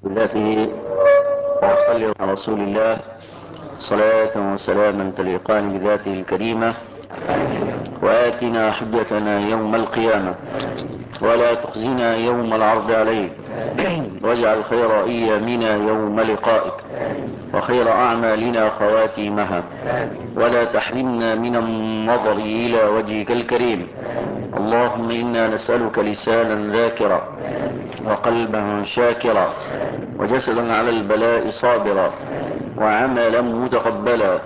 بذاته وأصلي على رسول الله صلاة وسلاما تليقان بذاته الكريمة. وآتنا حجتنا يوم القيامة ولا تخزنا يوم العرض عليك، واجعل خير أيامنا يوم لقائك وخير أعمالنا خواتيمها، ولا تحرمنا من النظر إلى وجهك الكريم. اللهم إنا نسألك لسانا ذاكرا وقلبا شاكرا وجسدا على البلاء صابرا وعملا متقبلا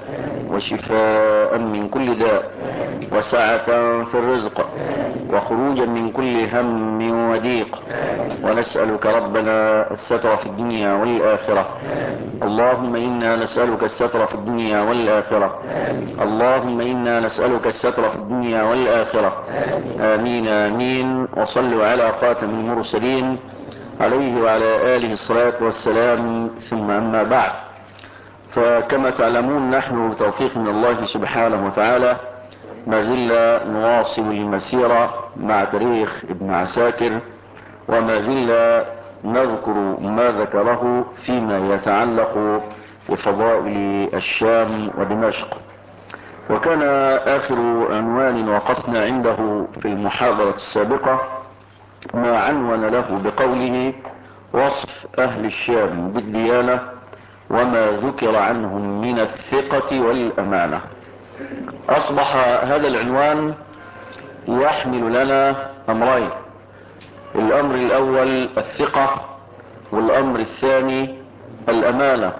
وشفاء من كل داء وسعة في الرزق وخروجا من كل هم وضيق. ونسألك ربنا الستر في الدنيا والآخرة. اللهم إنا نسألك الستر في الدنيا والآخرة. اللهم إنا نسألك الستر في الدنيا والآخرة. آمين آمين. وصلوا على خاتم المرسلين عليه وعلى آله الصلاة والسلام. ثم أما بعد، فكما تعلمون نحن بتوفيق من الله سبحانه وتعالى ما زلنا نواصل المسيرة مع تاريخ ابن عساكر، وما زلنا نذكر ما ذكره فيما يتعلق بفضائل الشام ودمشق. وكان آخر عنوان وقفنا عنده في المحاضرة السابقة ما عنون له بقوله وصف أهل الشام بالديانة وما ذكر عنهم من الثقة والأمانة. أصبح هذا العنوان يحمل لنا أمرين: الأمر الأول الثقة، والأمر الثاني الأمانة.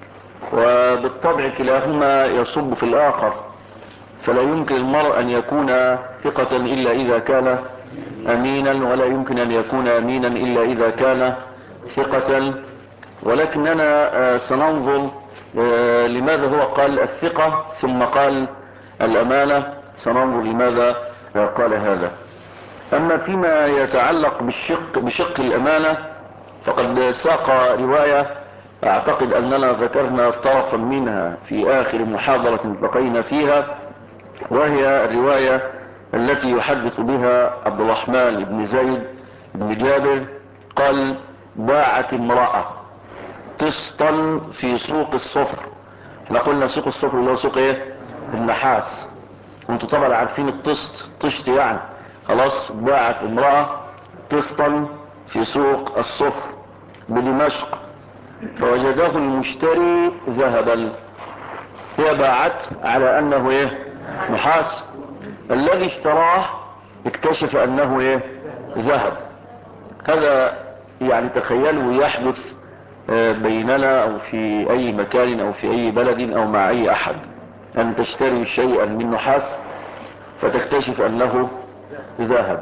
وبالطبع كلاهما يصب في الآخر، فلا يمكن المرء أن يكون ثقة إلا إذا كان أمينا، ولا يمكن أن يكون أمينا إلا إذا كان ثقة. ولكننا سننظر لماذا هو قال الثقة ثم قال الأمانة، سننظر لماذا قال هذا. أما فيما يتعلق بشق الأمانة فقد ساق رواية أعتقد أننا ذكرنا طرفا منها في آخر محاضرة التقينا فيها، وهي الرواية التي يحدث بها عبد الرحمن بن زيد بن جابر قال: باعت امرأة طسطا في سوق الصفر. احنا قلنا سوق الصفر اللي هو سوق ايه؟ النحاس. وانتوا طبعا عارفين الطست، طشت يعني خلاص. باعت امرأة طسطا في سوق الصفر بدمشق فوجده المشتري ذهبا. هي باعت على انه ايه؟ نحاس. الذي اشتراه اكتشف انه ايه؟ ذهب. هذا يعني تخيلوا يحدث بيننا او في اي مكان او في اي بلد او مع اي احد، ان تشتري شيئا من نحاس فتكتشف انه ذهب.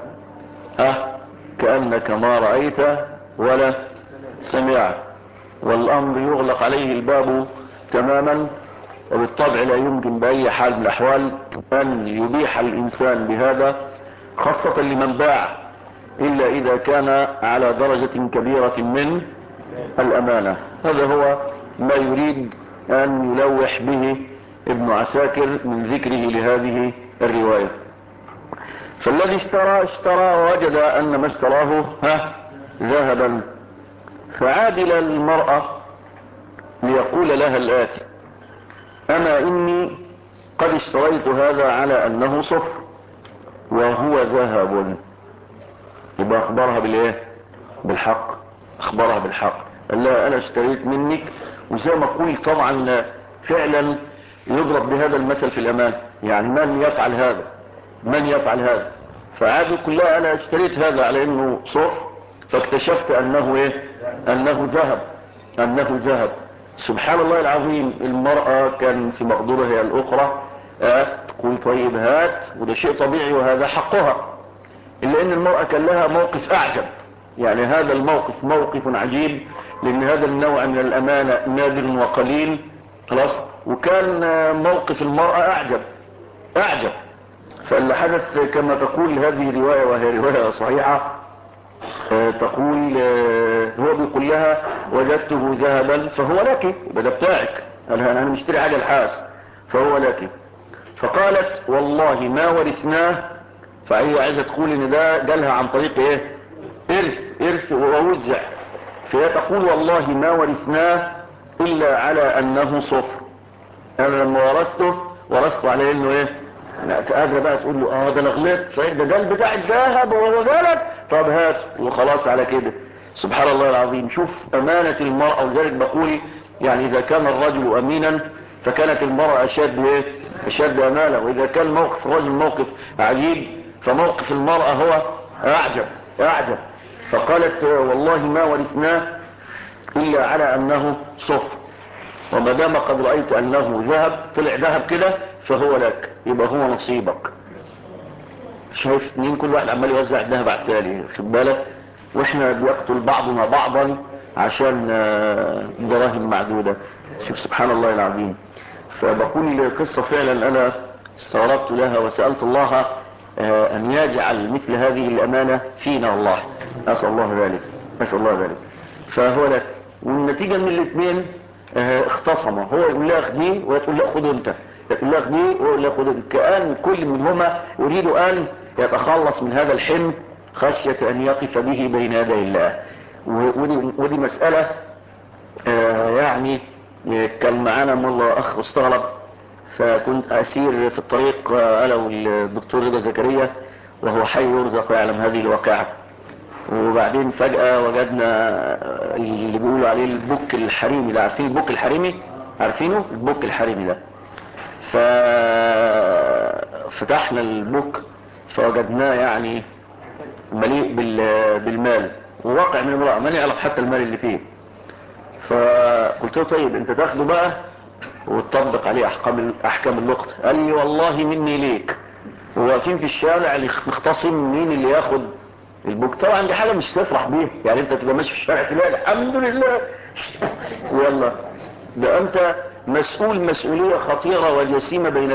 كأنك ما رأيت ولا سمعت، والامر يغلق عليه الباب تماما. وبالطبع لا يمكن بأي حال من الأحوال أن يبيح الإنسان بهذا، خاصة لمن باع، إلا إذا كان على درجة كبيرة من الأمانة. هذا هو ما يريد أن يلوح به ابن عساكر من ذكره لهذه الرواية. فالذي اشترى ووجد أن ما اشتراه ذهبا، فعاد إلى المرأة ليقول لها الآتي: أما إني قد اشتريت هذا على أنه صفر وهو ذهب. يبقى أخبرها بالإيه؟ بالحق. أخبرها بالحق، قال لها أنا اشتريت منك. وزي ما أقول طبعا فعلا يضرب بهذا المثل في الأمان، يعني من يفعل هذا؟ من يفعل هذا؟ فعادوا كلها أنا اشتريت هذا على أنه صفر فاكتشفت أنه إيه؟ أنه ذهب. أنه ذهب. سبحان الله العظيم. المرأة كان في مقدورها الأخرى تقول طيب هات، وده شيء طبيعي وهذا حقها، إلا أن المرأة كان لها موقف أعجب. يعني هذا الموقف موقف عجيب، لأن هذا النوع من الأمانة نادر وقليل خلاص. وكان موقف المرأة أعجب. فاللي حدث كما تقول هذه رواية، وهي رواية صحيحة، تقول هو بيقول لها وجدته ذهبا فهو لك، ده بتاعك، انا مشتري حاجه الحاس فهو لك. فقالت والله ما ورثناه. فهي عايزه تقول ان ده جالها عن طريق ايه؟ ارث ووزع. فهي تقول والله ما ورثناه إلا على أنه صفر. أنا لما ورثته على إنه إيه؟ قادرة بقى تقول له ده أنا غلطت صحيح، ده بتاع الذهب وهو جالك، طب هات وخلاص على كده. سبحان الله العظيم. شوف أمانة المرأة. وذلك بقول يعني إذا كان الرجل أمينا فكانت المرأة أشد أمانة، وإذا كان موقف الرجل موقف عجيب فموقف المرأة هو أعجب. فقالت والله ما ورثناه إلا على أنه صفر، وما دام قد رأيت أنه ذهب طلع ذهب كده فهو لك، يبقى هو نصيبك. شايف اتنين كل واحد عمال يوزع الذهب على التالي، خد بالك، واحنا بيقتل بعضنا بعضا عشان دراهم معدودة. شوف سبحان الله العظيم. فبقول قصة فعلا انا استغربت لها وسألت الله ان يجعل مثل هذه الامانة فينا والله. اسأل الله ذلك. فهو لك، والنتيجة من الاثنين اختصموا، هو يقول لها خديه وهي تقول له خد انت، يقول لها خديه ويقول لها خد انت، كأن كل منهما يريد ان يتخلص من هذا الحمل خشية ان يقف به بين يدي الله. ودي مسألة يعني كان معانا مرة اخ استغرب، فكنت اسير في الطريق انا والدكتور رضا زكريا وهو حي يرزق ويعلم هذه الواقعة، وبعدين فجأة وجدنا اللي بيقولوا عليه البوك الحريمي ده. عارفين البوك الحريمي؟ عارفينه البوك الحريمي ده؟ ففتحنا البوك فوجدناه يعني مليء بالمال، وواقع من امرأة ما نعرف حتى المال اللي فيه. فقلت له طيب انت تاخده بقى وتطبق عليه احكام اللقطة. قال لي والله مني ليك، وواقفين في الشارع نختصم مين اللي ياخد البوك. طبعا دي حاجة مش تفرح بيها، يعني انت تبقى ماشي في الشارع تلاقي الحمد لله يلا، ده انت مسؤول مسؤولية خطيرة وجسيمة بين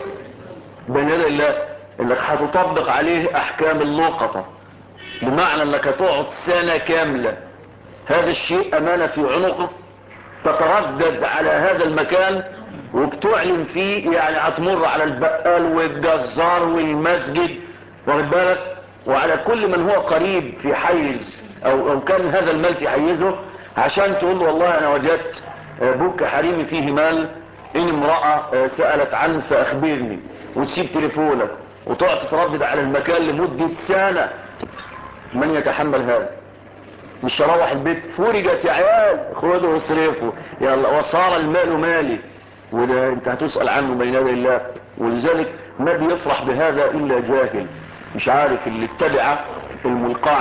يدي الله انك هتطبق عليه احكام اللقطة، بمعنى انك هتقعد سنة كاملة هذا الشيء امانة في عنقك، تتردد على هذا المكان وبتعلن فيه، يعني هتمر على البقال والجزار والمسجد واخد بالك، وعلى كل من هو قريب في حيز او كان هذا المال في حيزه، عشان تقول له والله انا وجدت بوك حريمي فيه مال، ان امرأة سألت عنه فاخبرني، وتسيب تليفونك وتقعد تتردد على المكان لمدة سنة. من يتحمل هذا؟ مش هروح البيت فرجت يا عيال خدوا واصرفوا يلا وصار المال مالي، وده انت هتسأل عنه بين يدي الله. ولذلك ما بيفرح بهذا الا جاهل مش عارف اللي اتبع الملقى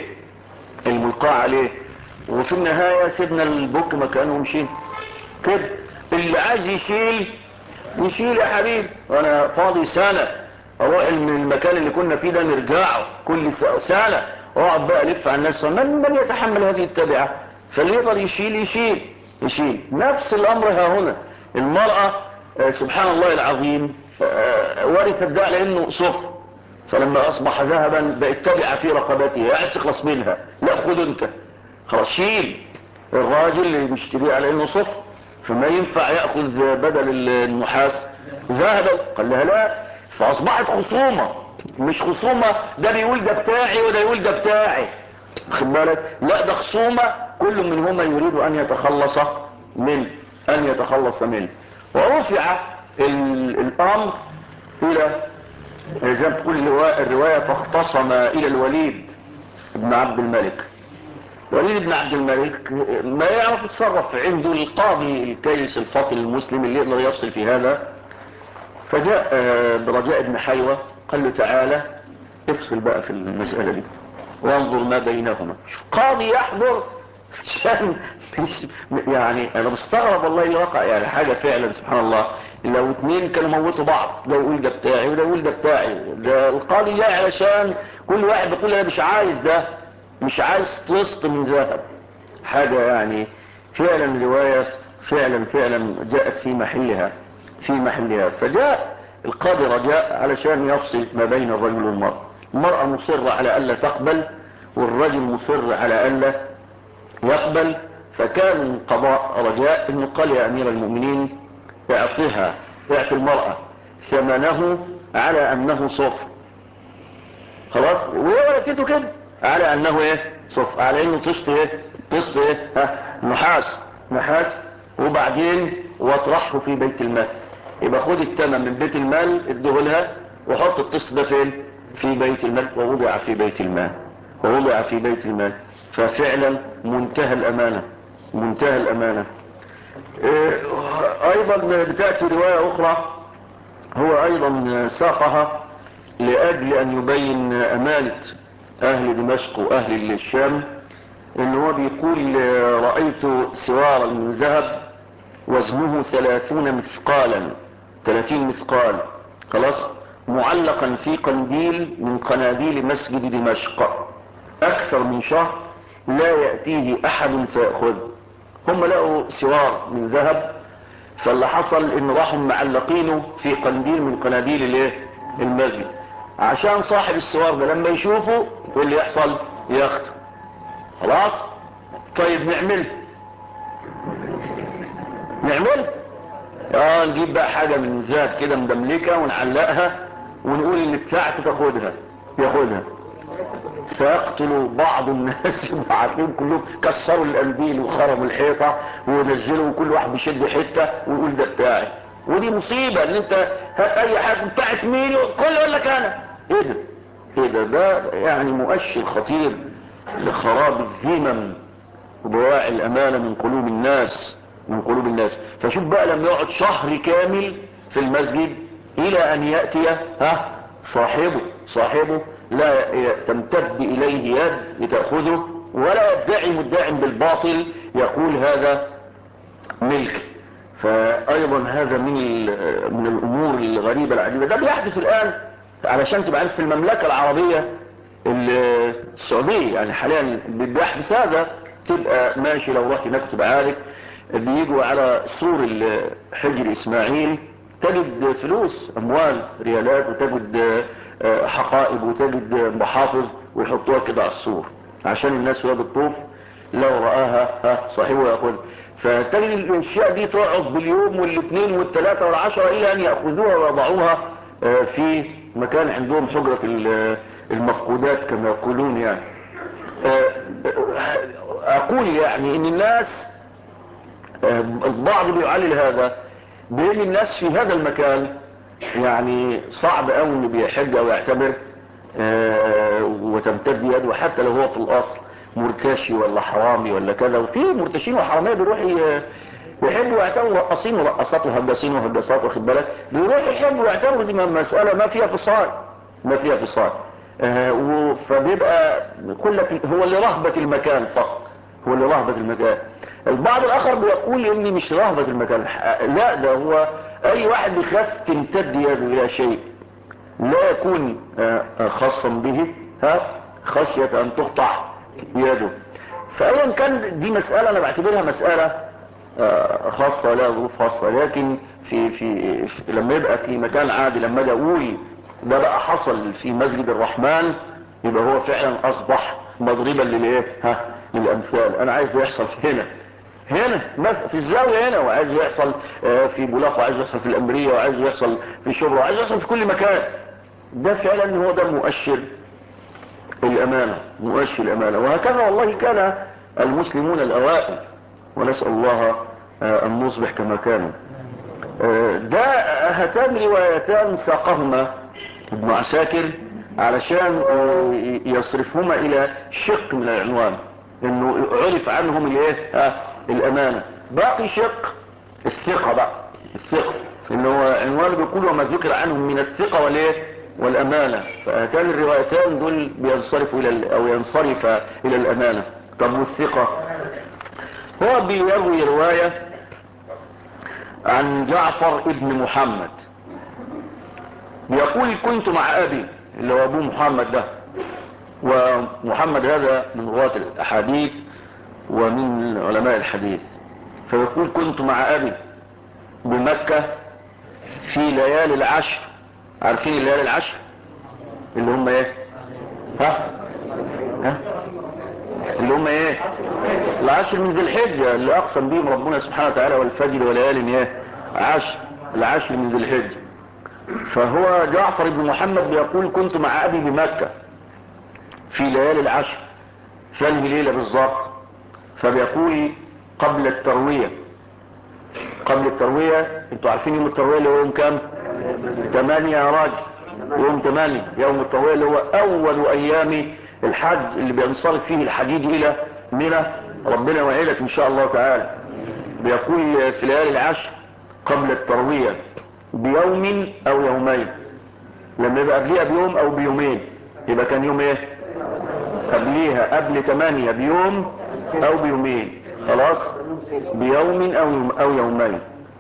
عليه. وفي النهاية سيبنا البوك مكانه ومشينا كده. اللي عايز يشيل يا حبيبي، وانا فاضي سنة اروح من المكان اللي كنا فيه ده نرجعه كل سنة واقعد بقى الف على الناس. من يتحمل هذه التبعة؟ فاللي يقدر يشيل. نفس الامر ها هنا. المرأة سبحان الله العظيم ورثت ده لانه صفر، فلما اصبح ذهبا بقت تبعة في رقبتها، عايز تخلص منها، لا خد انت خلاص شيل. الراجل اللي بيشتريه على انه صفر فما ينفع يأخذ بدل النحاس ذهبا، قال لها لا. فاصبحت خصومة، مش خصومة ده بيقول ده بتاعي وده يقول ده بتاعي، خد بالك، لا ده خصومة كل منهما يريد ان يتخلص منه. ورفع الامر الى زي ما تقول الرواية فاختصم الى الوليد بن عبد الملك. وليد بن عبد الملك ما يعرف يتصرف، عنده القاضي الكيس الفاطن المسلم اللي يقدر يفصل في هذا، فجاء برجاء بن حيوة قال له تعالى افصل بقى في المسألة دي وانظر ما بينهما. قاضي يحضر يعني انا بستغرب والله الواقع، يعني حاجة فعلا سبحان الله. لو اتنين كانوا موتوا بعض، ده يقول ده بتاعي وده يقول ده بتاعي، ده القاضي جاي علشان كل واحد بيقول انا مش عايز ده، مش عايز طست من ذهب. حاجة يعني فعلا رواية فعلا جاءت في محلها. فجاء القاضي رجاء علشان يفصل ما بين الرجل والمرأة. المرأة مصرة على ألا تقبل والرجل مصر على ألا يقبل. فكان قضاء رجاء انه قال يا امير المؤمنين اعطي المرأة ثمنه على انه صفر، خلاص، وهي ولكته كده على انه صفر، على انه طست ايه؟ نحاس وبعدين واطرحه في بيت المال. يبقى خد الثمن من بيت المال ادهولها وحط الطست ده فين؟ في بيت المال. ووضع في بيت المال. ففعلا منتهى الامانة. ايضا بتأتي رواية اخرى هو ايضا ساقها لاجل ان يبين امانة اهل دمشق واهل الشام، ان هو بيقول رأيت سوارا من ذهب وزنه 30 مثقال خلاص، معلقا في قنديل من قناديل مسجد دمشق اكثر من شهر لا يأتيه احد فيأخذه. هم لقوا سوار من ذهب، فاللي حصل ان راحوا معلقينه في قنديل من قناديل الايه؟ المسجد، عشان صاحب السوار ده لما يشوفه واللي يحصل ياخده. خلاص طيب نعمل نجيب بقى حاجة من ذهب كده مدملكة ونعلقها ونقول اللي بتاعته ياخدها. سيقتلوا بعض الناس وعارفين كلهم كسروا القنديل وخرموا الحيطة ونزلوا وكل واحد بيشد حتة ويقول ده بتاعي. ودي مصيبة ان انت هات اي حاجة بتاعت مين كله يقول لك انا. ايه ده يعني مؤشر خطير لخراب الذمم وضياع الامانة من قلوب الناس. فشوف بقى لما يقعد شهر كامل في المسجد الى ان يأتي صاحبه لا تمتد اليه يد لتأخذه، ولا يدعي مدع بالباطل يقول هذا ملك. فايضا هذا من الامور الغريبة العجيبة. ده بيحدث الان علشان تبقى عارف في المملكة العربية السعودية يعني حاليا بيحدث هذا. تبقى ماشي لو رحت هناك تبقى عارف بيجوا على سور حجر اسماعيل تجد فلوس اموال ريالات، وتجد حقائب، وتجد محافظ، ويحطوها كده على السور عشان الناس وهي بتطوف لو رآها صاحبه يأخذ. فتجد الاشياء دي تقعد باليوم والاثنين والثلاثة والعشرة الى ان يأخذوها ويضعوها في مكان عندهم حجرة المفقودات كما يقولون يعني. اقول يعني ان الناس البعض بيعلل هذا بان الناس في هذا المكان يعني صعب قوي انه بيحج او يعتبر وتمتد يده، حتى لو هو في الاصل مرتشي ولا حرامي ولا كذا. وفي مرتشين وحراميه بيروح يحبوا يعتبروا رقصين ورقصات وهجاسين وهجاسات، واخد بالك، بيروح يحبوا يعتبروا دي مساله ما فيها فصال. فبيبقى هو اللي رهبة المكان فقط، البعض الاخر بيقول اني مش رهبة المكان، لا ده هو اي واحد بيخاف تمتد يده الى شيء لا يكون خاصا به خشية ان تقطع يده. فايا كان دي مسألة انا بعتبرها مسألة خاصة لها ظروف خاصة، لكن في لما يبقى في مكان عادي، لما اجي اقول ده بقى حصل في مسجد الرحمن يبقى هو فعلا اصبح مضربا للامثال. انا عايز ده يحصل هنا في الزاوية هنا، وعايز يحصل في بولاق، وعايز يحصل في الامرية، وعايز يحصل في شبرا، وعايز يحصل في كل مكان. ده فعلا هو ده مؤشر الامانة. وهكذا والله كان المسلمون الاوائل، ونسأل الله ان نصبح كما كانوا. هاتان روايتان ساقهما ابن عساكر علشان يصرفهما الى شق من العنوان، انه عرف عنهم الامانة. باقي شق الثقة انه عنوان بيقول وما ذكر عنهم من الثقة والامانة. فهاتان الروايتان دول بينصرف الى الامانة. طب والثقة؟ هو بيروي رواية عن جعفر ابن محمد بيقول كنت مع ابي اللي هو ابو محمد ده، ومحمد هذا من رواة الاحاديث ومن علماء الحديث. فيقول كنت مع ابي بمكة في ليالي العشر. عارفين الليالي العشر اللي هم اللي هم العشر من ذي الحجة اللي اقسم بهم ربنا سبحانه وتعالى والفجر وليالي العشر من ذي الحجة. فهو جعفر بن محمد بيقول كنت مع ابي بمكة في ليالي العشر، فانهي ليلة بالظبط؟ فبيقول قبل التروية. قبل التروية، انتوا عارفين يوم التروية اللي هو يوم كام؟ 8 يا راجل، يوم 8 يوم التروية اللي هو اول ايام الحج اللي بينصرف فيه الحجيج الى منى، ربنا وعدك ان شاء الله تعالى. بيقول في ليالي العشر قبل التروية بيوم او يومين، لما يبقى قبليها بيوم او بيومين يبقى كان يوم ايه؟ قبليها قبل 8 بيوم او بيومين، خلاص، بيوم او يومين.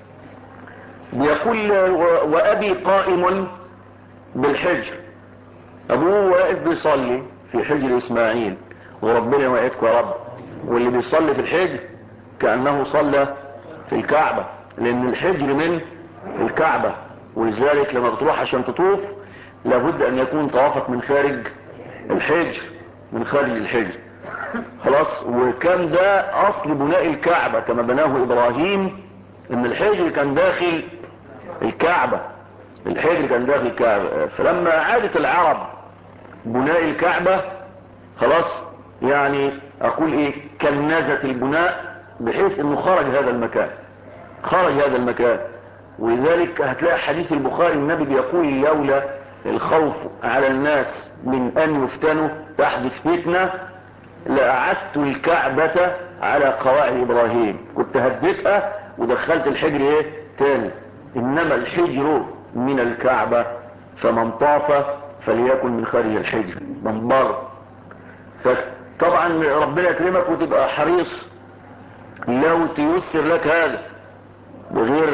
بيقول وابي قائم بالحجر، ابوه واقف بيصلي في حجر اسماعيل، وربنا وعدكم يا رب، واللي بيصلي في الحجر كأنه صلى في الكعبة، لان الحجر من الكعبة، ولذلك لما بتروح عشان تطوف لابد ان يكون طوافك من خارج الحجر، من خارج الحجر، خلاص. وكان ده اصل بناء الكعبة كما بناه ابراهيم، ان الحجر كان داخل الكعبة، الحجر كان داخل الكعبة. فلما اعادت العرب بناء الكعبة، خلاص، يعني اقول ايه، كنزت البناء بحيث انه خرج هذا المكان، خرج هذا المكان. ولذلك هتلاقي حديث البخاري النبي بيقول لولا الخوف على الناس من ان يفتنوا تحدث فتنة لأعدت الكعبة على قواعد ابراهيم، كنت هديتها ودخلت الحجر ايه تاني، انما الحجر من الكعبة فمن طاف فليكن من خارج الحجر من بره. فطبعا ربنا يكرمك وتبقى حريص لو تيسر لك هذا بغير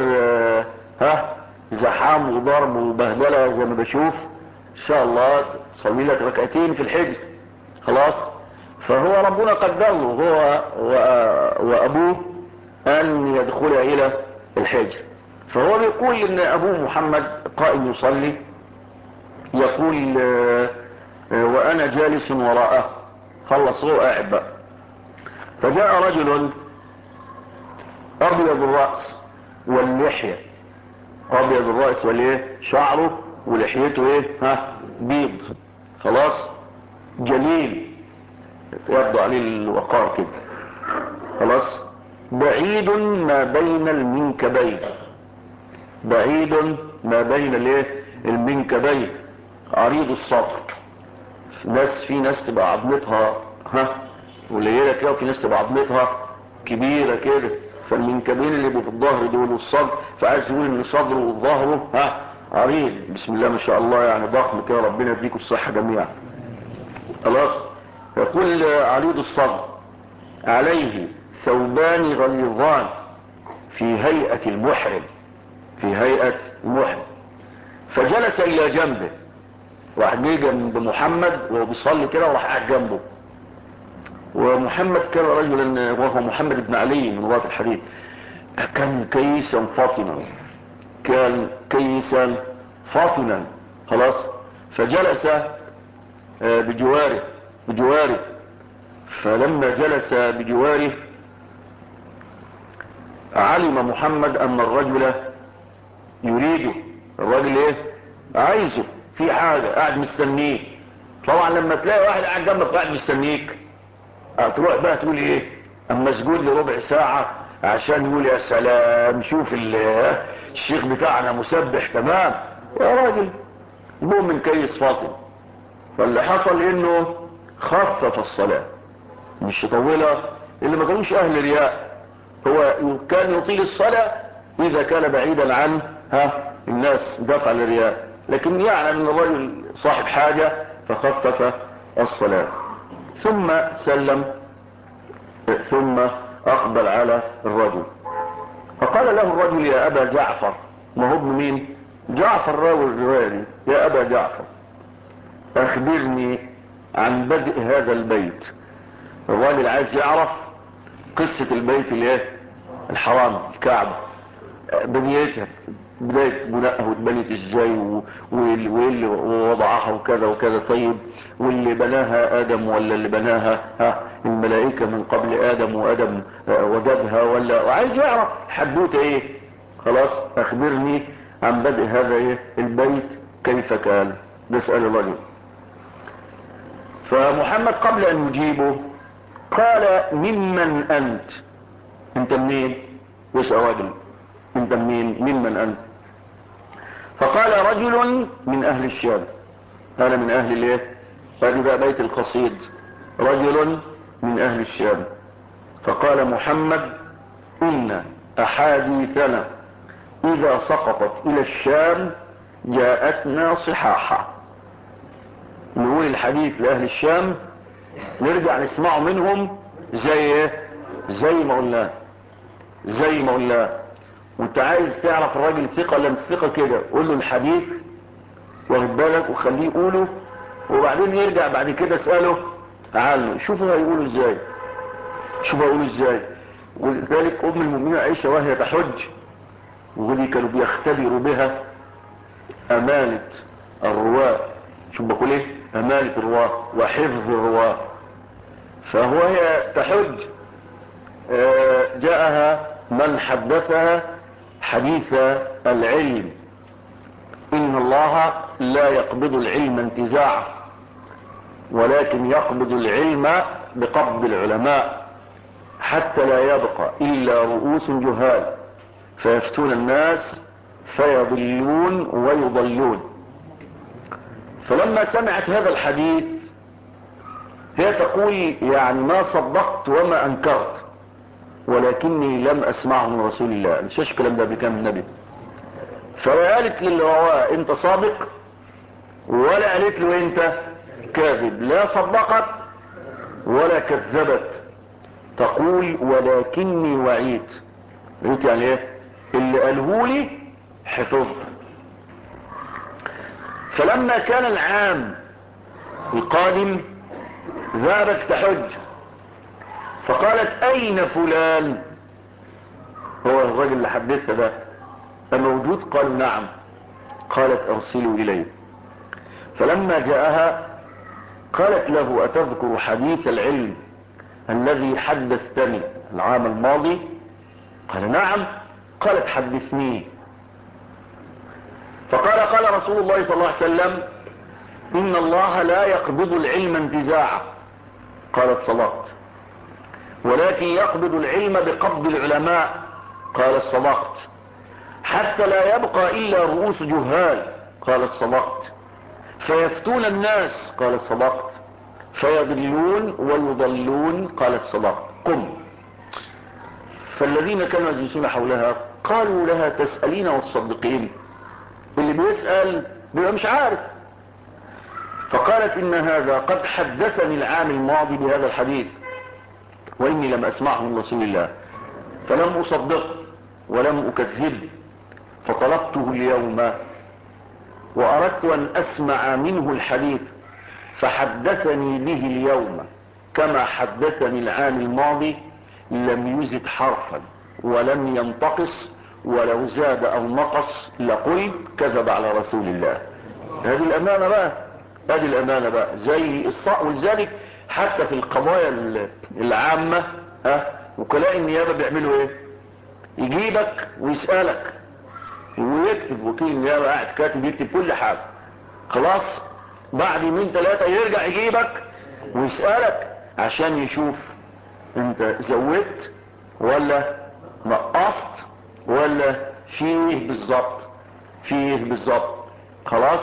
زحام وضرب وبهدلة زي ما بشوف، ان شاء الله تصلي لك ركعتين في الحجر، خلاص. فهو ربنا قدر له هو وابوه ان يدخل الى الحجر. فهو بيقول ان ابوه محمد قائم يصلي، يقول وانا جالس وراءه، خلص هو قاعد بقى، فجاء رجل ابيض الرأس واللحية، ابيض الرأس والايه شعره ولحيته ايه بيض، خلاص، جليل يبدو عليه الوقار كده، خلاص، بعيد ما بين المنكبين، بعيد ما بين الايه المنكبين، عريض الصدر. في ناس تبقى عظمتها قليله كده، وفي ناس تبقى عظمتها كبيره كده، فالمنكبين اللي يبقوا في الظهر دول والصدر، فعايز يقول ان صدره وظهره عريض، بسم الله ما شاء الله، يعني ضخم كده، ربنا يديكم الصحه جميعا، خلاص. يقول عريض الصدر عليه ثوبان غليظان في هيئة المحرم، في هيئة المحرم. فجلس الى جنبه، راح جه جنب محمد وهو بيصلي كده، وراح قاعد جنبه. ومحمد كان رجلا، وهو محمد بن علي من رواة الحديث، كان كيسا فاطنا، كان كيسا فاطنا، خلاص. فجلس بجواره، فلما جلس بجواره علم محمد ان الرجل يريده، الراجل ايه عايزه في حاجة، قاعد مستنيه. طبعا لما تلاقي واحد قاعد جنبك قاعد مستنيك، تروح بقى تقول ايه، اما اسجد لي ربع ساعة عشان يقول يا سلام شوف الشيخ بتاعنا مسبح تمام، يا راجل مؤمن كيس فاطم. فاللي حصل انه خفف الصلاة، مش طولها، اللي ما كانوش اهل رياء، هو كان يطيل الصلاة اذا كان بعيدا عن الناس دفع للرياء، لكن يعلم ان الرجل صاحب حاجة فخفف الصلاة. ثم سلم، ثم اقبل على الرجل، فقال له الرجل يا ابا جعفر، ما هو ابن مين؟ جعفر راوي الرواية دي، يا ابا جعفر اخبرني عن بدء هذا البيت. الراجل عايز يعرف قصة البيت الايه الحرام، الكعبة، بنيتها، بداية بنائها واتبنت ازاي، واللي وضعها وكذا وكذا. طيب واللي بناها ادم ولا اللي بناها الملائكة من قبل ادم، وادم وجدها ولا، وعايز يعرف حدوته ايه. خلاص اخبرني عن بدء هذا ايه البيت كيف كان، نسأل الرجل. فمحمد قبل ان يجيبه قال ممن أنت؟ أنت منين؟ يسأل راجل أنت منين؟ ممن أنت؟ فقال رجل من أهل الشام. أنا من أهل الايه؟ هذه بقى بيت القصيد، رجل من أهل الشام. فقال محمد إن أحاديثنا إذا سقطت إلى الشام جاءتنا صحاحا. نقول الحديث لأهل الشام نرجع نسمعه منهم زي ما قلنا، زي ما قلنا. وانت عايز تعرف الراجل ثقة ولا مش ثقة كده، قول له الحديث واخد بالك وخليه يقوله، وبعدين يرجع بعد كده اسأله عنه، شوفوا هيقولوا ازاي، شوفوا هيقولوا ازاي. ولذلك ام المؤمنين عائشة وهي تحج، ودي كانوا بيختبروا بها امانة الرواة. شوف بقول ايه؟ امانة الرواة وحفظ الرواة. فهو هي تحج جاءها من حدثها حديث العلم، إن الله لا يقبض العلم انتزاعا ولكن يقبض العلم بقبض العلماء حتى لا يبقى إلا رؤوس جهال فيفتون الناس فيضلون ويضلون. فلما سمعت هذا الحديث هي تقول يعني ما صدقت وما أنكرت ولكني لم أسمعه من رسول الله. مش الكلام ده بكام النبي. فقالت للي رواه انت صادق، ولا قالت له انت كاذب، لا صدقت ولا كذبت. تقول ولكني وعيت. قلت يعني ايه؟ اللي قاله لي حفظت. فلما كان العام القادم ذهبت تحج، فقالت اين فلان؟ هو الرجل اللي حدثها ده موجود؟ قالوا نعم. قالت ارسلوا اليه. فلما جاءها قالت له اتذكر حديث العلم الذي حدثتني العام الماضي؟ قال نعم. قالت حدثني. فقال قال رسول الله صلى الله عليه وسلم ان الله لا يقبض العلم انتزاعا. قالت صدقت. ولكن يقبض العلم بقبض العلماء. قالت صدقت. حتى لا يبقى الا رؤوس جهال. قالت صدقت. فيفتون الناس. قالت صدقت. فيضلون ويضلون. قالت صدقت. قم. فالذين كانوا يجلسون حولها قالوا لها تسألين وتصدقين؟ اللي بيسأل بيبقى مش عارف. فقالت ان هذا قد حدثني العام الماضي بهذا الحديث واني لم اسمعه من رسول الله فلم اصدقه ولم اكذبه، فطلبته اليوم واردت ان اسمع منه الحديث فحدثني به اليوم كما حدثني العام الماضي، لم يزد حرفا ولم ينتقص، ولو زاد او نقص لقلت كذب على رسول الله. هذه الامانة بقى، هذه الامانة بقى زي الصق. ولذلك حتى في القضايا العامة وكلاء النيابة بيعملوا ايه؟ يجيبك ويسألك ويكتب، وكيل النيابة قاعد كاتب يكتب كل حاجة، خلاص بعد يومين ثلاثة يرجع يجيبك ويسألك عشان يشوف انت زودت ولا نقصت ولا فيه بالظبط، خلاص.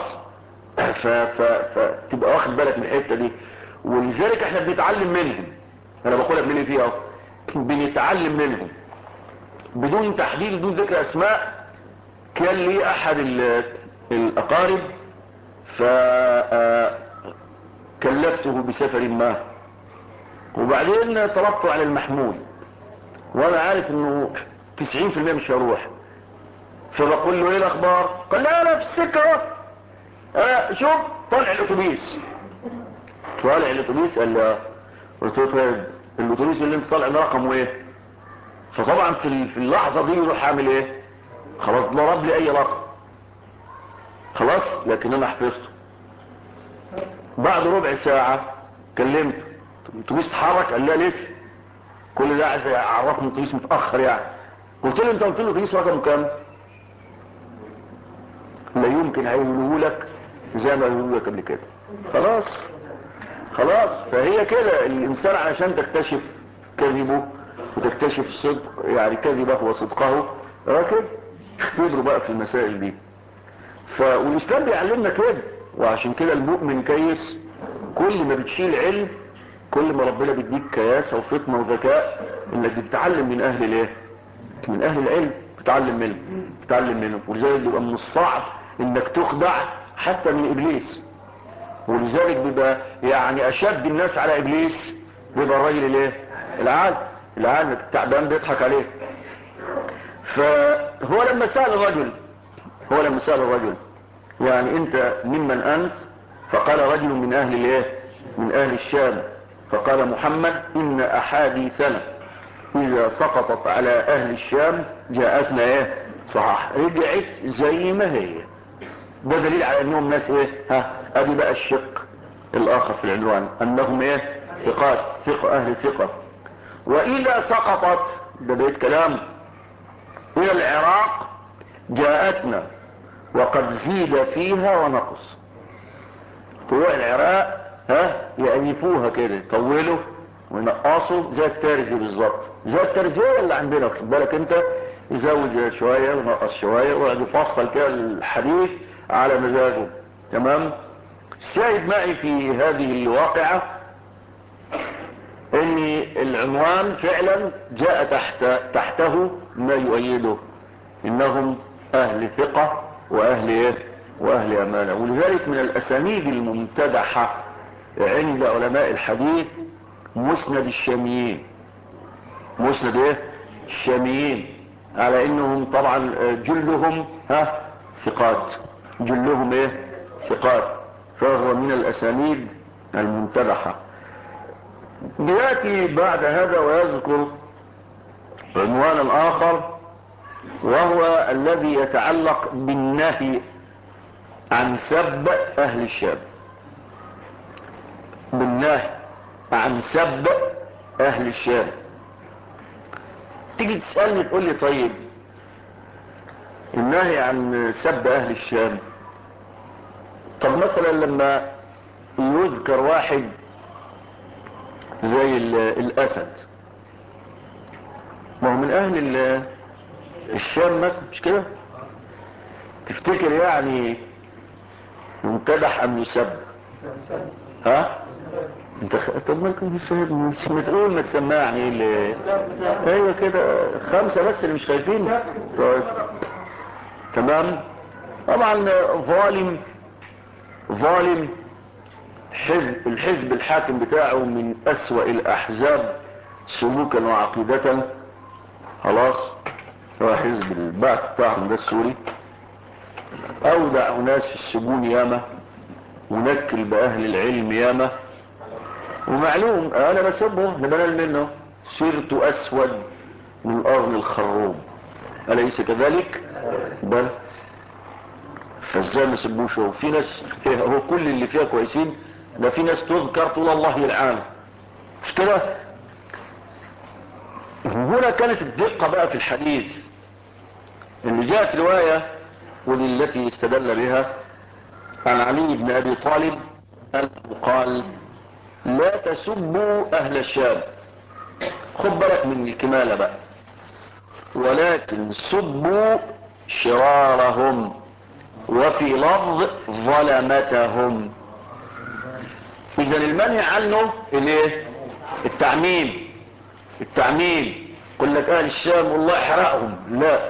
فتبقى واخد بالك من الحته دي. ولذلك احنا بنتعلم منهم. انا بقولها من فيها اهو، بنتعلم منهم بدون تحديد بدون ذكر اسماء. كان لي احد الاقارب فكلفته بسفر ما، وبعدين طلبته على المحمول وانا عارف انه 90% مش هروح. فبقول له ايه الاخبار؟ قال لا انا في السكه اهو. شوف طالع الاتوبيس. طالع الاتوبيس. قال له قلت له طيب الاتوبيس اللي انت طالع ده رقمه ايه؟ فطبعا في اللحظه دي يروح عامل ايه؟ خلاص ضرب لي اي رقم، خلاص، لكن انا حفظته. بعد ربع ساعه كلمته، الاتوبيس اتحرك؟ قال لا لسه. كل ده عايز يعرفني الاتوبيس متاخر يعني. قلت له انت قلت له الاتوبيس رقمه كام؟ لا يمكن هيقوله لك زي ما يقولوا لك قبل كده. خلاص. فهي كده الانسان علشان تكتشف كذبه وتكتشف صدق يعني كذبه وصدقه كده اختبروا بقى في المسائل دي. والاسلام بيعلمنا كده، وعشان كده المؤمن كيس. كل ما بتشيل علم كل ما ربنا بيديك كياسة وفطنة وذكاء انك بتتعلم من اهل الايه، من اهل العلم، تتعلم منهم. ولذلك بيبقى من الصعب انك تخدع حتى من ابليس. ولذلك بيبقى يعني اشد الناس على ابليس بيبقى الراجل الايه، العالم التعبان بيضحك عليه. فهو لما سأل الرجل يعني انت ممن انت؟ فقال رجل من اهل الايه، من اهل الشام. فقال محمد ان احاديثنا اذا سقطت على اهل الشام جاءتنا ايه صح، رجعت زي ما هي. ده دليل على انهم ناس ايه، ادي بقى الشق الاخر في العنوان، انهم ايه، ثقات، اهل ثقة. واذا سقطت، ده بيت كلام، الى العراق جاءتنا وقد زيد فيها ونقص. طلوع العراق يألفوها كده، يطولوا وينقصوا زي الترزي بالظبط، زي الترزية اللي عندنا، خد بالك انت، يزود شوية ونقص شوية ويقعد يفصل كده الحديث على مزاجه. تمام. الشاهد معي في هذه الواقعة ان العنوان فعلا جاء تحته ما يؤيده، انهم اهل ثقة واهل ايه، واهل امانة. ولذلك من الاسانيد الممتدحة عند علماء الحديث مسند الشاميين. مسند ايه، الشاميين، على انهم طبعا جلهم ثقات، جلهم ايه، ثقات. فهو من الاسانيد الممتدحة. بياتي بعد هذا ويذكر عنوانا اخر، وهو الذي يتعلق بالنهي عن سب اهل الشام. بالنهي عن سب اهل الشام. تيجي تسألني تقول لي طيب النهي عن سب اهل الشام، طب مثلا لما يذكر واحد زي الاسد، ما هو من اهل الشام مثلا، مش كده؟ تفتكر يعني يمتدح ام يسب؟ انت طب مالكم مش بتقول ما تسمعني ايه اللي ايوه كده، 5 بس اللي مش خايفين. طيب تمام. طبعا ظالم الحزب الحاكم بتاعه من اسوأ الاحزاب سلوكا وعقيدة. خلاص، هو حزب البعث بتاعهم ده السوري، اودع ناس في السجون ياما، ونكل باهل العلم ياما، ومعلوم انا بسبه نبنال منه سيرت اسود من ارض الخروم، اليس كذلك؟ بل فازاي ما سبوش؟ وفي ناس هو كل اللي فيها كويسين، ده في ناس تذكر طول الله يلعان، مش كده؟ هنا كانت الدقة بقى في الحديث اللي جاءت رواية، ودي التي استدل بها عن علي بن ابي طالب انه قال لا تسبوا اهل الشام، خد بالك من الكمالة بقى، ولكن سبوا شرارهم، وفي لفظ ظلمتهم. اذا المنهي عنه الايه، التعميم. قل لك اهل الشام والله احرقهم، لا.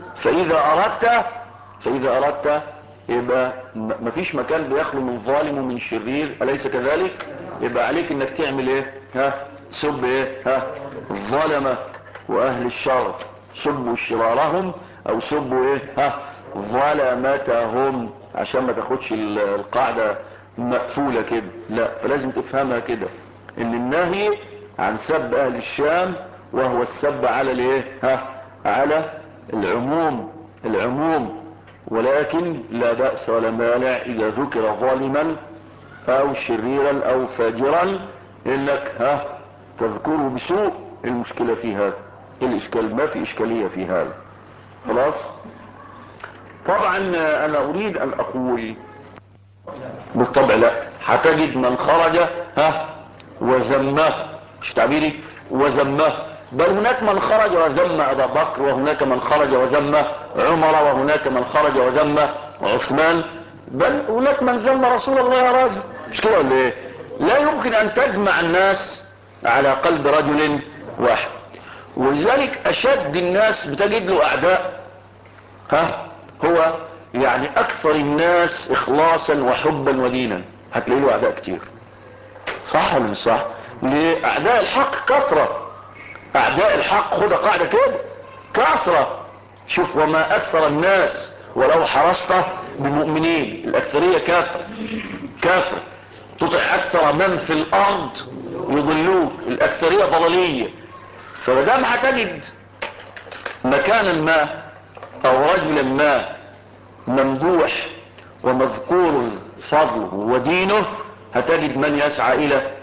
فاذا اردت يبقى مفيش مكان بيخلو من ظالم ومن شرير، اليس كذلك؟ يبقى عليك انك تعمل ايه، سب ايه، الظلمة واهل الشر، سبوا شرارهم او سبوا ايه، ظلمتهم، عشان ما تاخدش القاعدة مقفولة كده، لا. فلازم تفهمها كده، ان النهي عن سب اهل الشام وهو السب على الايه، على العموم، ولكن لا بأس ولا مانع اذا ذكر ظالما او شريرا او فاجرا انك تذكره بسوء. المشكلة في هذا، الاشكال ما في اشكالية في هذا. خلاص. طبعا انا اريد ان اقول بالطبع لا، هتجد من خرج وذمه، مش تعبيري وذمه، بل هناك من خرج وذم ابا بكر، وهناك من خرج وذم عمر، وهناك من خرج وذم عثمان، بل هناك من ذم رسول الله يا راجل، مش كده ولا ايه؟ لا يمكن ان تجمع الناس على قلب رجل واحد. ولذلك اشد الناس بتجد له اعداء هو يعني اكثر الناس اخلاصا وحبا ودينا، هتلاقي له اعداء كتير. صح ولا مش صح؟ لاعداء الحق كثرة، اعداء الحق خد قاعدة كده كثرة. شوف وما اكثر الناس ولو حرصت بمؤمنين، الاكثرية كافر تطع اكثر من في الارض يضلوك، الاكثرية ضلالية. فمدام هتجد مكانا ما او رجلا ما ممدوح ومذكور فضله ودينه، هتجد من يسعى الى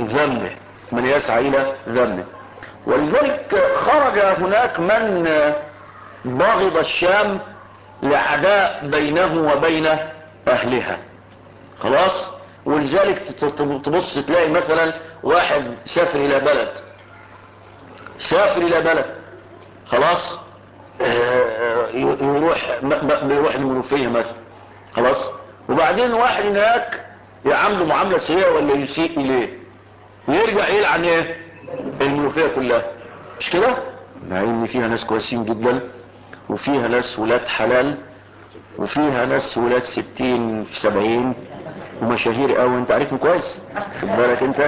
ذمه، ولذلك خرج هناك من بغض الشام لعداء بينه وبين اهلها. خلاص، ولذلك تبص تلاقي مثلا واحد سافر الى بلد خلاص، يروح المنوفية مثلا، خلاص، وبعدين واحد هناك يعامله معاملة سيئة ولا يسيء اليه، ويرجع يلعن ايه المنوفية كلها، مش كده؟ مع ان فيها ناس كويسين جدا، وفيها ناس ولاد حلال، وفيها ناس ولاد 60 في 70 ومشاهير قوي، انت عارفهم كويس، خد بالك انت.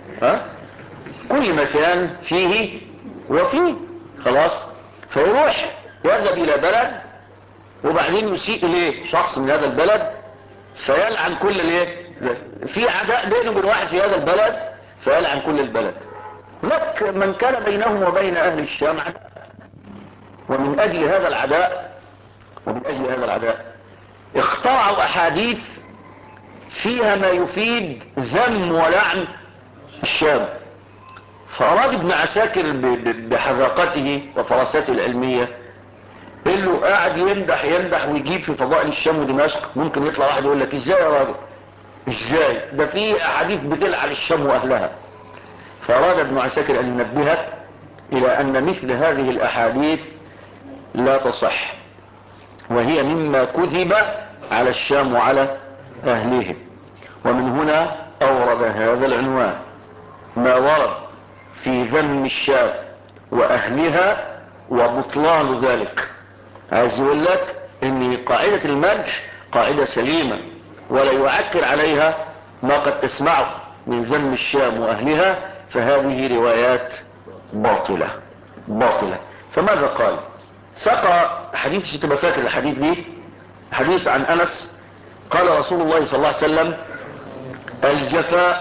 كل مكان فيه وفيه، خلاص. فيروح يذهب الى بلد وبعدين يسيء اليه شخص من هذا البلد، فيلعن كل الايه، في عداء بينه وبين واحد في هذا البلد فيلعن كل البلد. هناك من كان بينهم وبين اهل الشام عداء، ومن اجل هذا العداء اخترعوا احاديث فيها ما يفيد ذم ولعن الشام. فأراد ابن عساكر بحذاقته وفراسته العلمية، اللي قاعد يمدح ويجيب في فضائل الشام ودمشق، ممكن يطلع واحد يقول لك ازاي يا راجل، ازاي ده في احاديث بتلعن الشام واهلها. فأراد ابن عساكر ان ينبهك الى ان مثل هذه الاحاديث لا تصح، وهي مما كذب على الشام وعلى اهلهم. ومن هنا اورد هذا العنوان، ما ورد في ذم الشام واهلها وبطلان ذلك. عايز يقول لك ان قاعدة المدح قاعدة سليمة، ولا يعكر عليها ما قد تسمعه من ذم الشام واهلها، فهذه روايات باطلة. فماذا قال؟ ساق حديث، تبقى فاكر الحديث دي، حديث عن انس قال رسول الله صلى الله عليه وسلم: الجفاء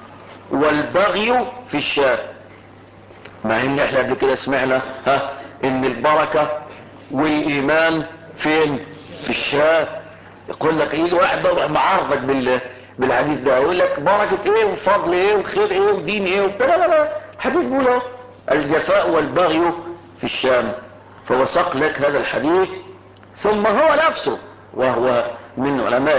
والبغي في الشام. مع ان احنا قبل كده سمعنا ان البركة والايمان فين؟ في الشام. يقول لك يجي واحد بقى معارضك بالحديث ده، يقول لك بركة ايه وفضل ايه وخير ايه ودين ايه وبتاع. لا حديث بيقول الجفاء والبغي في الشام. فوثق لك هذا الحديث، ثم هو نفسه وهو من علماء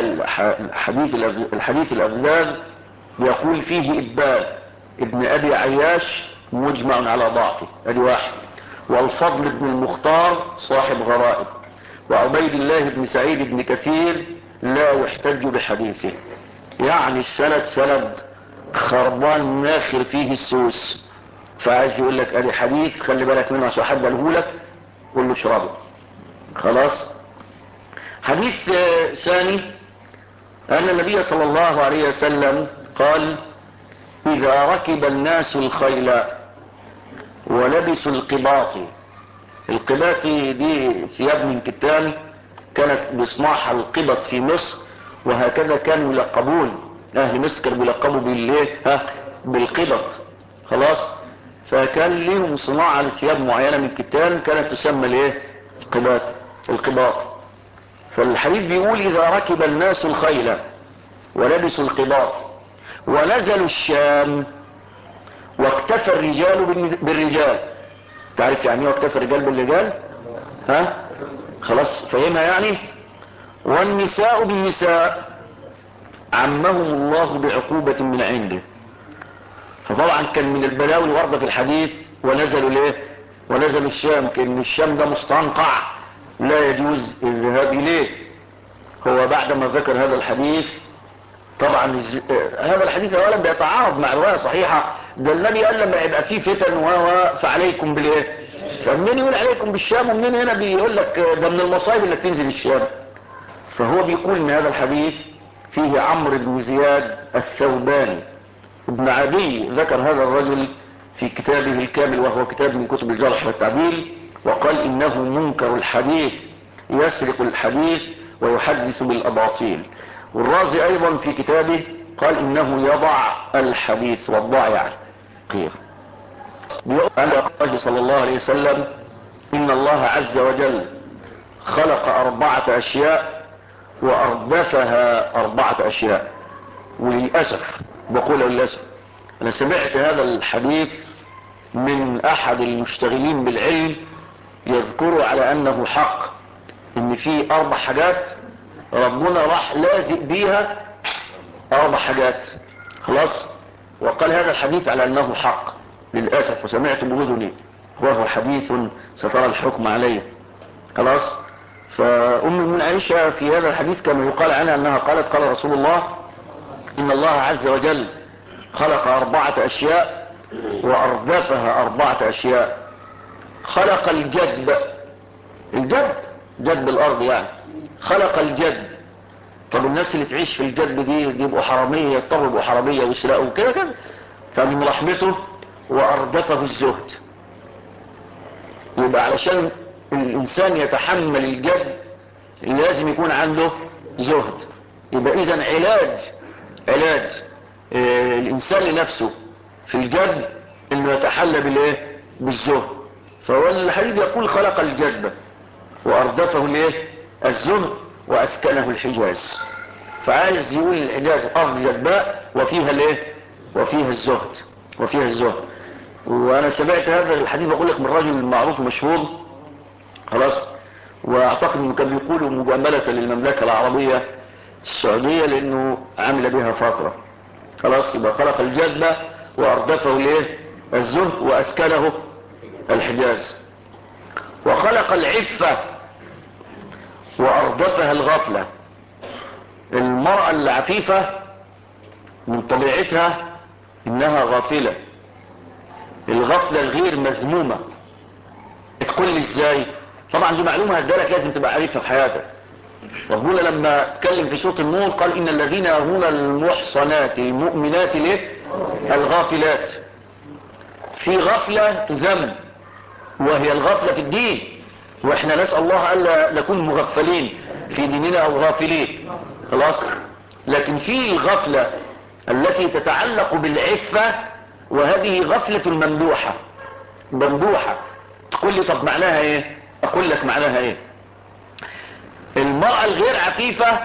الحديث الأبذاذ يقول فيه إبان ابن أبي عياش مجمع على ضعفه، ادي واحد. والفضل بن المختار صاحب غرائب. وعبيد الله بن سعيد بن كثير لا يحتج بحديثه، يعني السند سند خربان ناخر فيه السوس. فعايز يقول لك ادي حديث خلي بالك منه عشان حد قاله لك قول له اشربه. خلاص. حديث ثاني ان النبي صلى الله عليه وسلم قال: اذا ركب الناس الخيل ولبسوا القباط. القباط دي ثياب من كتان كانت بيصنعها القبط في مصر، وهكذا كانوا يلقبون اهل مصر، كانوا بيلقبوا بالقبط. خلاص. فكان لهم صناعة لثياب معينة من كتان كانت تسمى القباط. فالحديث بيقول: اذا ركب الناس الخيل ولبسوا القباط ونزلوا الشام واكتفى الرجال بالرجال. تعرف يعني ايه واكتفى الرجال بالرجال؟ خلاص فهمها يعني. والنساء بالنساء عمهم الله بعقوبة من عنده. فطبعا كان من البلاوي الواردة في الحديث ونزلوا ليه؟ ونزلوا الشام، كان الشام ده مستنقع لا يجوز الذهاب اليه. هو بعدما ذكر هذا الحديث طبعا هذا الحديث اولا بيتعارض مع رواية صحيحة، ده النبي قال لما يبقى فيه فتن فعليكم بالايه؟ فمنين يقول عليكم بالشام، ومنين هنا بيقول لك ده من المصائب انك تنزل الشام؟ فهو بيقول ان هذا الحديث فيه عمرو بن زياد الثوباني ابن عدي، ذكر هذا الرجل في كتابه الكامل وهو كتاب من كتب الجرح والتعديل، وقال انه منكر الحديث يسرق الحديث ويحدث بالاباطيل. والرازي ايضا في كتابه قال انه يضع الحديث، والضع يعني قير. بيقول الله صلى الله عليه وسلم ان الله عز وجل خلق 4 أشياء واردفها 4 أشياء. وللأسف بقول للأسف انا سمعت هذا الحديث من احد المشتغلين بالعلم يذكره على انه حق، ان في 4 حاجات ربنا راح لازق بيها 4 حاجات خلاص، وقال هذا الحديث على انه حق للأسف، وسمعت بأذني وهو حديث سترى الحكم عليه خلاص. فأم من عائشة في هذا الحديث كما يقال عنها انها قالت قال رسول الله ان الله عز وجل خلق 4 أشياء واردفها 4 أشياء. خلق الجدب، جدب الارض يعني، خلق الجدب. طب الناس اللي تعيش في الجدب دي يبقوا حرامية، يضطروا يبقوا حرامية ويسرقوا كده كده. فمن رحمته واردفه الزهد. يبقى علشان الانسان يتحمل الجدب لازم يكون عنده زهد. يبقى اذا علاج الانسان لنفسه في الجدب انه يتحلى بالايه؟ بالزهد. فهو الحديث يقول خلق الجدب واردفه الايه؟ الزهد واسكنه الحجاز. فعايز يقول الحجاز ارض جدباء وفيها الايه؟ وفيها الزهد. وانا سمعت هذا الحديث بقول لك من رجل معروف ومشهور خلاص، واعتقد انه كان بيقوله مجاملة للمملكة العربية السعودية لانه عمل بها فترة خلاص. يبقى خلق الجدب واردفه الايه؟ الزهد واسكنه الحجاز. وخلق العفة واردفها الغفلة. المرأة العفيفة من طبيعتها انها غافلة، الغفلة الغير مذمومة. تقول لي ازاي؟ طبعا دي معلومة هدالك لازم تبقى عارفها في حياتك. ربنا لما اتكلم في سورة النور قال ان الذين يرمون المحصنات المؤمنات ليه؟ الغافلات. في غفلة ذنب وهي الغفلة في الدين، واحنا نسأل الله ألا نكون مغفلين في ديننا او غافلين خلاص. لكن في الغفلة التي تتعلق بالعفة، وهذه غفلة ممدوحة. تقول لي طب معناها ايه؟ اقول لك معناها ايه. المرأة الغير عفيفة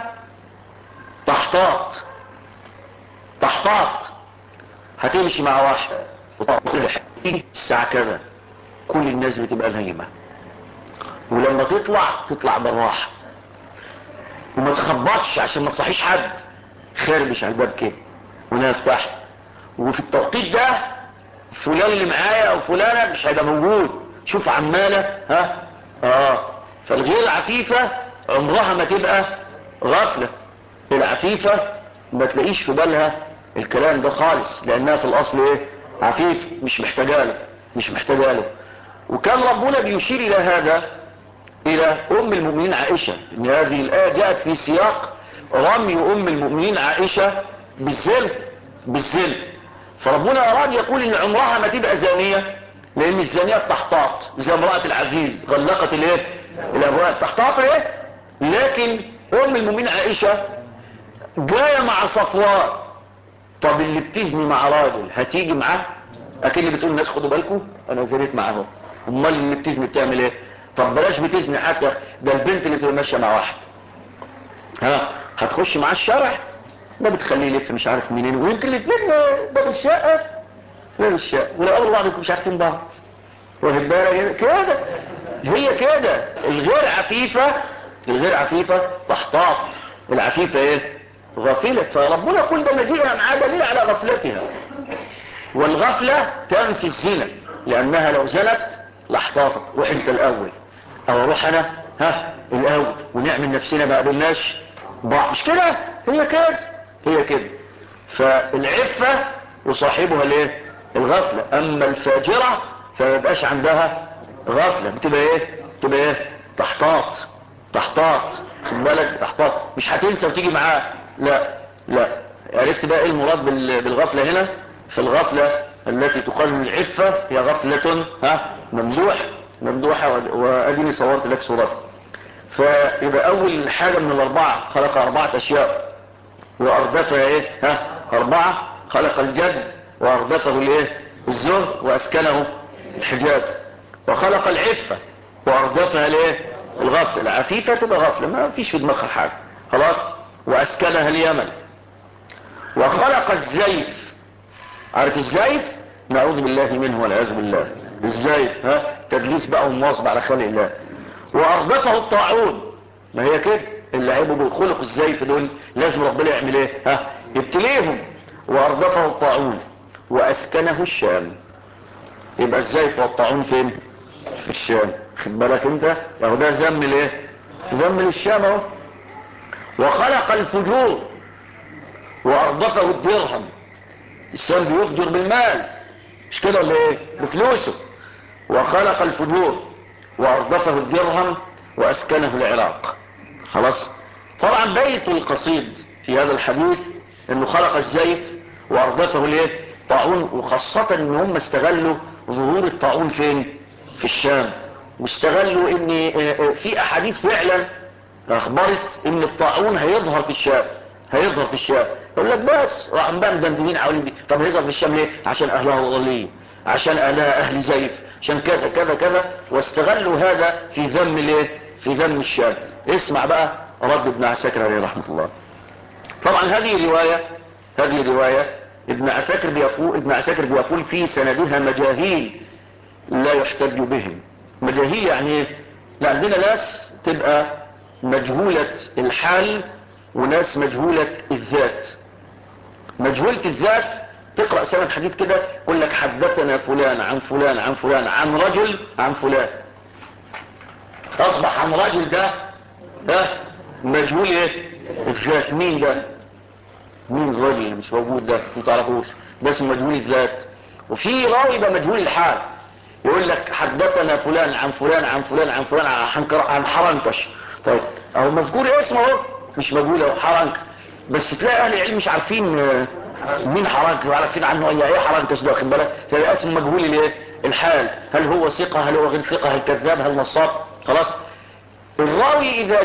تحتاط هتمشي مع واحد الساعة كذا كل الناس بتبقى نايمة، ولما تطلع بالراحة وما تخبطش عشان ما تصحيش حد، خاربش على الباب كده وانا افتح. وفي التوقيت ده فلان اللي معايا او فلانة مش هيبقى موجود، شوف عمالة فالغير عفيفة عمرها ما تبقى غفلة. العفيفة ما تلاقيش في بالها الكلام ده خالص، لانها في الاصل ايه؟ عفيف، مش محتاجة له. وكان ربنا بيشير الى هذا الى ام المؤمنين عائشة، ان هذه الآية جاءت في سياق رمي ام المؤمنين عائشة بالزل. فربنا اراد يقول ان عمرها ما تبقى زانية، لان الزانية تحتاط زي امرأة العزيز غلقت الايه؟ الابواب تحتاط ايه؟ لكن ام المؤمنين عائشة جاية مع صفوان. طب اللي بتزني مع راجل هتيجي معاه؟ اكيد اللي بتقول الناس خدوا بالكم انا زنيت معاهم. امال اللي بتزني بتعمل ايه؟ طب بلاش بتزني حتى، ده البنت اللي بتبقى ماشيه مع واحد هتخش معاه الشارع، ده بتخليه يلف مش عارف منين، ويمكن الاثنين باب الشقه ولو قابلوا بعض مش عارفين بعض. واخد بالك كده؟ هي كده الغير عفيفه تحتاط، العفيفه ايه؟ غافله. فربنا يقول ده مجيئها معاه دليل على غفلتها. والغفلة تنفي الزنا، لانها لو زنت لاحتاطت، روح انت الاول او اروح انا الاول ونعمل نفسنا ما قابلناش بعض، مش كده؟ هي كده، هي كده. فالعفة يصاحبها الايه؟ الغفلة. اما الفاجرة فما يبقاش عندها غفلة، بتبقى ايه؟ تحتاط، خد بالك، تحتاط، مش هتنسى وتيجي معاه، لا. عرفت بقى ايه المراد بالغفلة هنا؟ فالغفلة التي تقال العفة هي غفلة ممدوحة، واديني صورت لك صورتها. فيبقى اول حاجة من الاربعة خلق 4 اشياء واردفها ايه؟ اربعة. خلق الجد واردفه الايه؟ الزهد واسكنه الحجاز. وخلق العفة واردفها الايه؟ الغفلة. العفيفة تبقى غفلة ما فيش في دماغها حاجة، خلاص، واسكنها اليمن. وخلق الزيف، عارف الزيف؟ نعوذ بالله منه والعياذ بالله. الزيف تدليس بقى ومواظبة على خلق الله. واردفه الطاعون، ما هي كده اللي عيبوا بخلق الزيف دول لازم ربنا يعمل ايه؟ يبتليهم. واردفه الطاعون واسكنه الشام. يبقى الزيف والطاعون فين؟ في الشام. خد بالك انت، اهو ده ذم الايه؟ ذم للشام اهو. وخلق الفجور واردفه الدرهم. الشام بيفجر بالمال، مش كده ولا ايه؟ بفلوسه. وخلق الفجور واردفه الدرهم واسكنه العراق. خلاص. طبعا بيت القصيد في هذا الحديث انه خلق الزيف واردفه الايه؟ طاعون. وخاصة ان هم استغلوا ظهور الطاعون فين؟ في الشام. واستغلوا ان في احاديث فعلا اخبرت ان الطاعون هيظهر في الشام. يقول لك بس راح بقى مدندنين حوالين دي. طب هيظهر في الشام ليه؟ عشان اهلها ضالين، عشان اهلها اهل زيف، عشان كذا كذا كذا. واستغلوا هذا في ذم الايه؟ في ذم الشام. اسمع بقى رد ابن عساكر عليه رحمة الله. طبعا هذه رواية ابن عساكر بيقول في سندها مجاهيل لا يحتج بهم. مجاهيل يعني ايه؟ لا، عندنا ناس تبقى مجهولة الحال وناس مجهولة الذات. مجهولة الذات تقرأ سند حديث كده يقول لك حدثنا فلان عن فلان عن فلان عن رجل عن فلان، اصبح عن رجل ده مجهول ايه؟ الذات. مين ده؟ مين الراجل اللي مش موجود ده؟ ما تعرفوش، ده اسمه مجهول الذات. وفي راوي بقى مجهول الحال، يقول لك حدثنا فلان عن فلان عن فلان عن فلان عن حرنكش. طيب اهو مذكور اسمه اهو، مش مجهول اهو، حرنكش. بس تلاقي اهل العلم مش عارفين مين حرنكش، ولا عارفين عنه ايه حرنكش ده، واخد بالك؟ فيبقى اسمه مجهول الايه؟ الحال. هل هو ثقة؟ هل هو غير ثقة؟ هل كذاب؟ هل نصاب؟ خلاص. الراوي اذا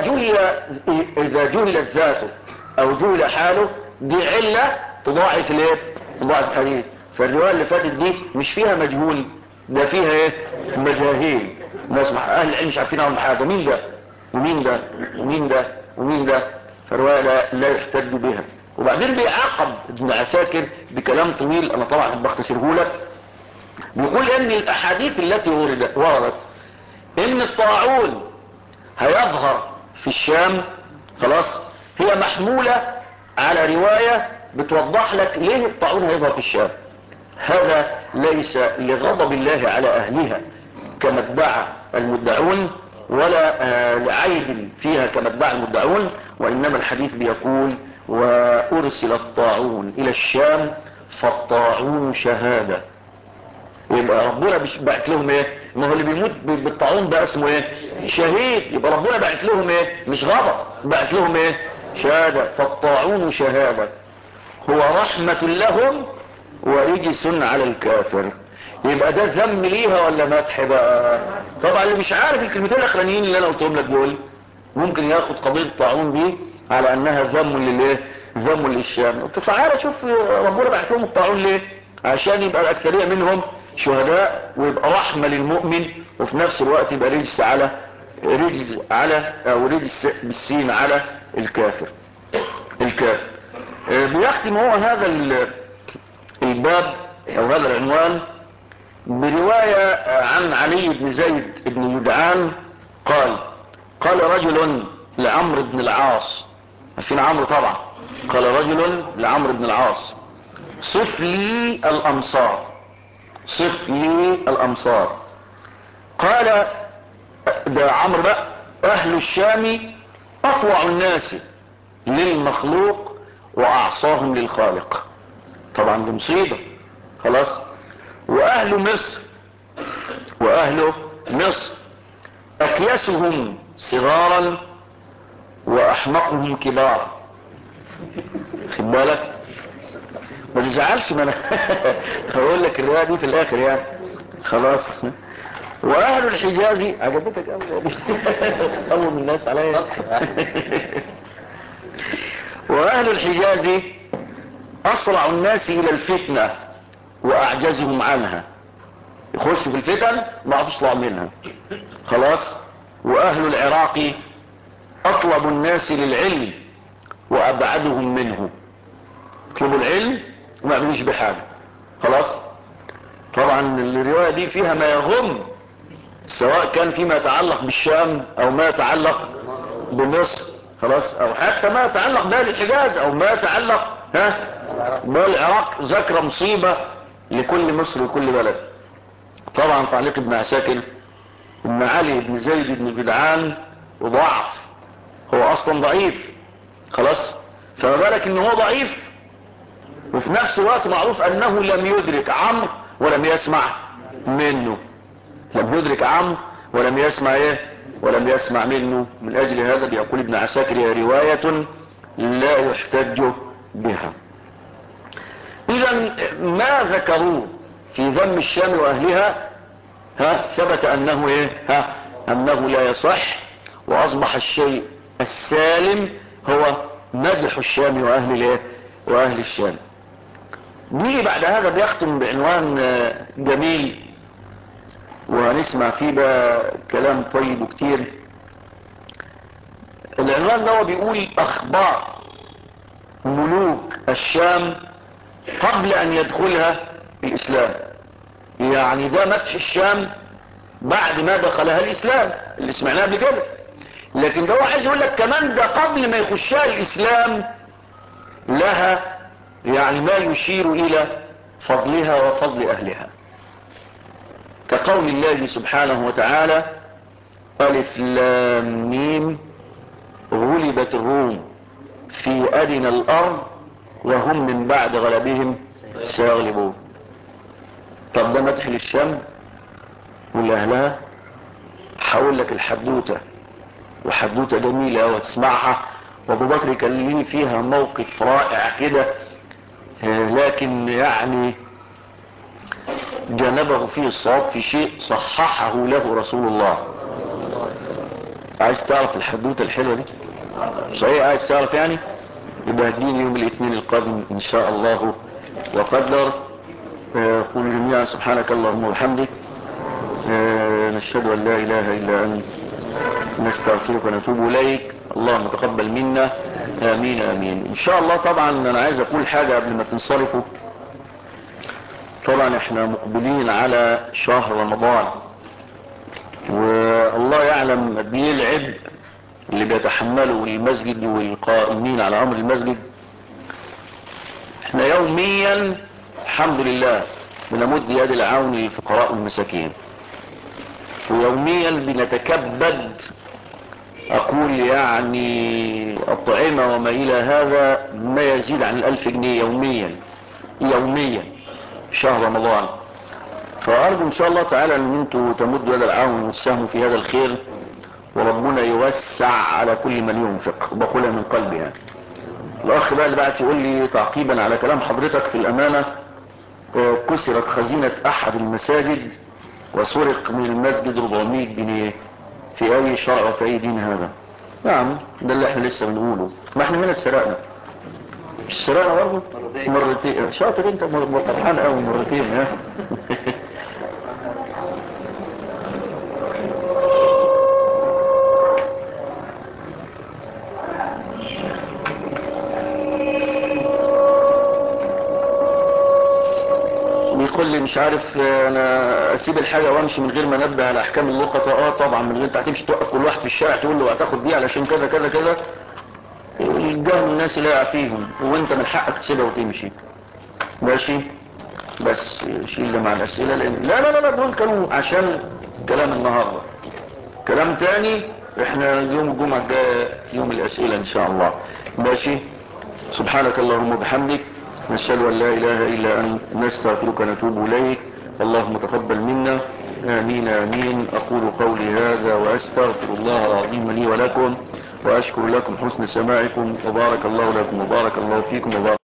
جهل ذاته او جهل حاله دي علة تضاعف الايه؟ تضاعف الحديث. فالرواية اللي فاتت دي مش فيها مجهول، ده فيها ايه؟ مجاهيل. ناس اهل العلم مش عارفين عنهم حاجة. مين ده ومين ده ومين ده ومين ده؟ فالرواية لا يحتج بها. وبعدين بيعاقب ابن عساكر بكلام طويل، انا طبعا بختصره لك. بيقول ان الاحاديث التي وردت ان الطاعون هيظهر في الشام، خلاص، هي محمولة على رواية بتوضح لك ليه الطاعون هيظهر في الشام. هذا ليس لغضب الله على اهلها كما ادعى المدعون، ولا لعيب فيها كما ادعى المدعون، وانما الحديث بيقول وارسل الطاعون الى الشام فالطاعون شهادة. يبقى ربنا بعت لهم ايه؟ ما هو اللي بيموت بالطاعون ده اسمه ايه؟ شهيد. يبقى ربنا بعت لهم ايه؟ مش غضب، بعت لهم ايه؟ شهادة. فالطاعون شهادة، هو رحمة لهم ورجس على الكافر. يبقى ده ذم ليها ولا مدح بقى؟ طبعا اللي مش عارف الكلمتين الاخرانيين اللي انا قلتهم لك دول ممكن ياخد قضية الطاعون دي على انها ذم للايه؟ ذم للشام. تعالى شوف ربنا بعت لهم الطاعون ليه؟ عشان يبقى الاكثرية منهم شهداء ويبقى رحمة للمؤمن، وفي نفس الوقت يبقى رجس على او رجس بالسين على الكافر. بيختم هو هذا الباب او هذا العنوان برواية عن علي بن زيد بن يدعان قال رجل لعمرو بن العاص. عارفين عمرو طبعا. قال رجل لعمرو بن العاص صف لي الامصار، صف لي الامصار. قال ده عمرو بقى: اهل الشام اطوع الناس للمخلوق واعصاهم للخالق. طبعا دي مصيبة خلاص. واهل مصر، واهل مصر اكيسهم صغارا واحمقهم كبارا. خد بالك ما تزعلش، ما انا هقول لك الرواية دي في الاخر يعني خلاص. واهل الحجاز عجبتك قوي دي اول من الناس عليا. واهل الحجاز اسرع الناس الى الفتنة واعجزهم عنها. يخشوا في الفتن ما عرفوش يطلعوا منها خلاص. واهل العراق اطلب الناس للعلم وابعدهم منه. يطلبوا العلم وما يعملوش بحاجة خلاص. طبعا الرواية دي فيها ما يغم، سواء كان فيما يتعلق بالشام او ما يتعلق بمصر خلاص، او حتى ما يتعلق بأهل الحجاز او ما يتعلق بالعراق. ذكر مصيبة لكل مصر وكل بلد. طبعا تعليق ابن عساكر: ابن علي بن زيد بن جدعان وضعف، هو اصلا ضعيف خلاص، فما بالك ان هو ضعيف وفي نفس الوقت معروف انه لم يدرك عمرو ولم يسمع منه. لم يدرك عمرو ولم يسمع ولم يسمع منه. من اجل هذا بيقول ابن عساكر: هي رواية لا يحتج بها. اذا ما ذكروه في ذم الشام واهلها ثبت انه انه لا يصح، واصبح الشيء السالم هو مدح الشام واهل الشام. نيجي بعد هذا بيختم بعنوان جميل وهنسمع فيه بقى كلام طيب وكتير. العنوان ده بيقول: اخبار ملوك الشام قبل ان يدخلها الاسلام. يعني ده مدح الشام بعد ما دخلها الاسلام اللي سمعناه قبل كده، لكن ده هو عايز يقول لك كمان ده قبل ما يخشها الاسلام لها يعني ما يشير الى فضلها وفضل اهلها، كقول الله سبحانه وتعالى: ألف لام ميم غلبت الروم في أدنى الأرض وهم من بعد غلبهم سيغلبون. طب ده مدح للشام ولأهلها. هقول لك الحدوتة، وحدوتة جميلة وتسمعها، وابو بكر كان لي فيها موقف رائع كده، لكن يعني جانبه فيه الصواب في شيء صححه له رسول الله. عايز تعرف الحدوتة الحلوة دي صحيح؟ عايز تعرف يعني؟ يبقى هديني يوم الاثنين القادم ان شاء الله وقدر. قل جميعا سبحانك اللهم وبحمدك، نشهد ان لا اله الا انت، نستغفرك ونتوب اليك. اللهم تقبل منا، امين امين ان شاء الله. طبعا انا عايز اقول حاجة قبل ما تنصرفوا. طبعا احنا مقبلين على شهر رمضان، والله يعلم قد ايه العبء اللي بيتحمله المسجد والقائمين على امر المسجد. احنا يوميا الحمد لله بنمد يد العون للفقراء والمساكين، ويوميا بنتكبد اقول يعني الطعمة وما الى هذا ما يزيد عن 1000 جنيه يوميا شهر رمضان. فأرجو إن شاء الله تعالى أن أنتم تمدوا يد العون وتساهموا في هذا الخير، وربنا يوسع على كل من ينفق، وبقولها من قلبي يعني. الأخ بقى اللي بعت يقول لي تعقيبا على كلام حضرتك في الأمانة: كسرت خزينة أحد المساجد وسرق من المسجد 400 جنيه، في أي شرع وفي أي دين هذا؟ نعم ده اللي احنا لسه بنقوله. ما احنا من اتسرقنا، مش سرقنا برضه مرتين. شاطر انت، فرحان قوي مرتين ها. بيقول لي مش عارف انا اسيب الحاجة وامشي من غير ما انبه على احكام اللقطة. طبعا من غير انت هتمشي توقف كل واحد في الشارع تقول له هتاخد دي علشان كذا كذا كذا. الجهل الناس لا يعفيهم، وانت من حقك تسيبها وتمشي. ماشي. بس شيل مع الاسئلة لان لا دول كانوا عشان كلام النهاردة. كلام تاني احنا يوم الجمعة الجاية يوم الاسئلة ان شاء الله. ماشي. سبحانك اللهم وبحمدك، نشهد ان لا اله الا انت، نستغفرك ونتوب اليك. اللهم تقبل منا. امين امين. اقول قولي هذا واستغفر الله العظيم لي ولكم، واشكر لكم حسن سماعكم، وبارك الله لكم وبارك الله فيكم وبارك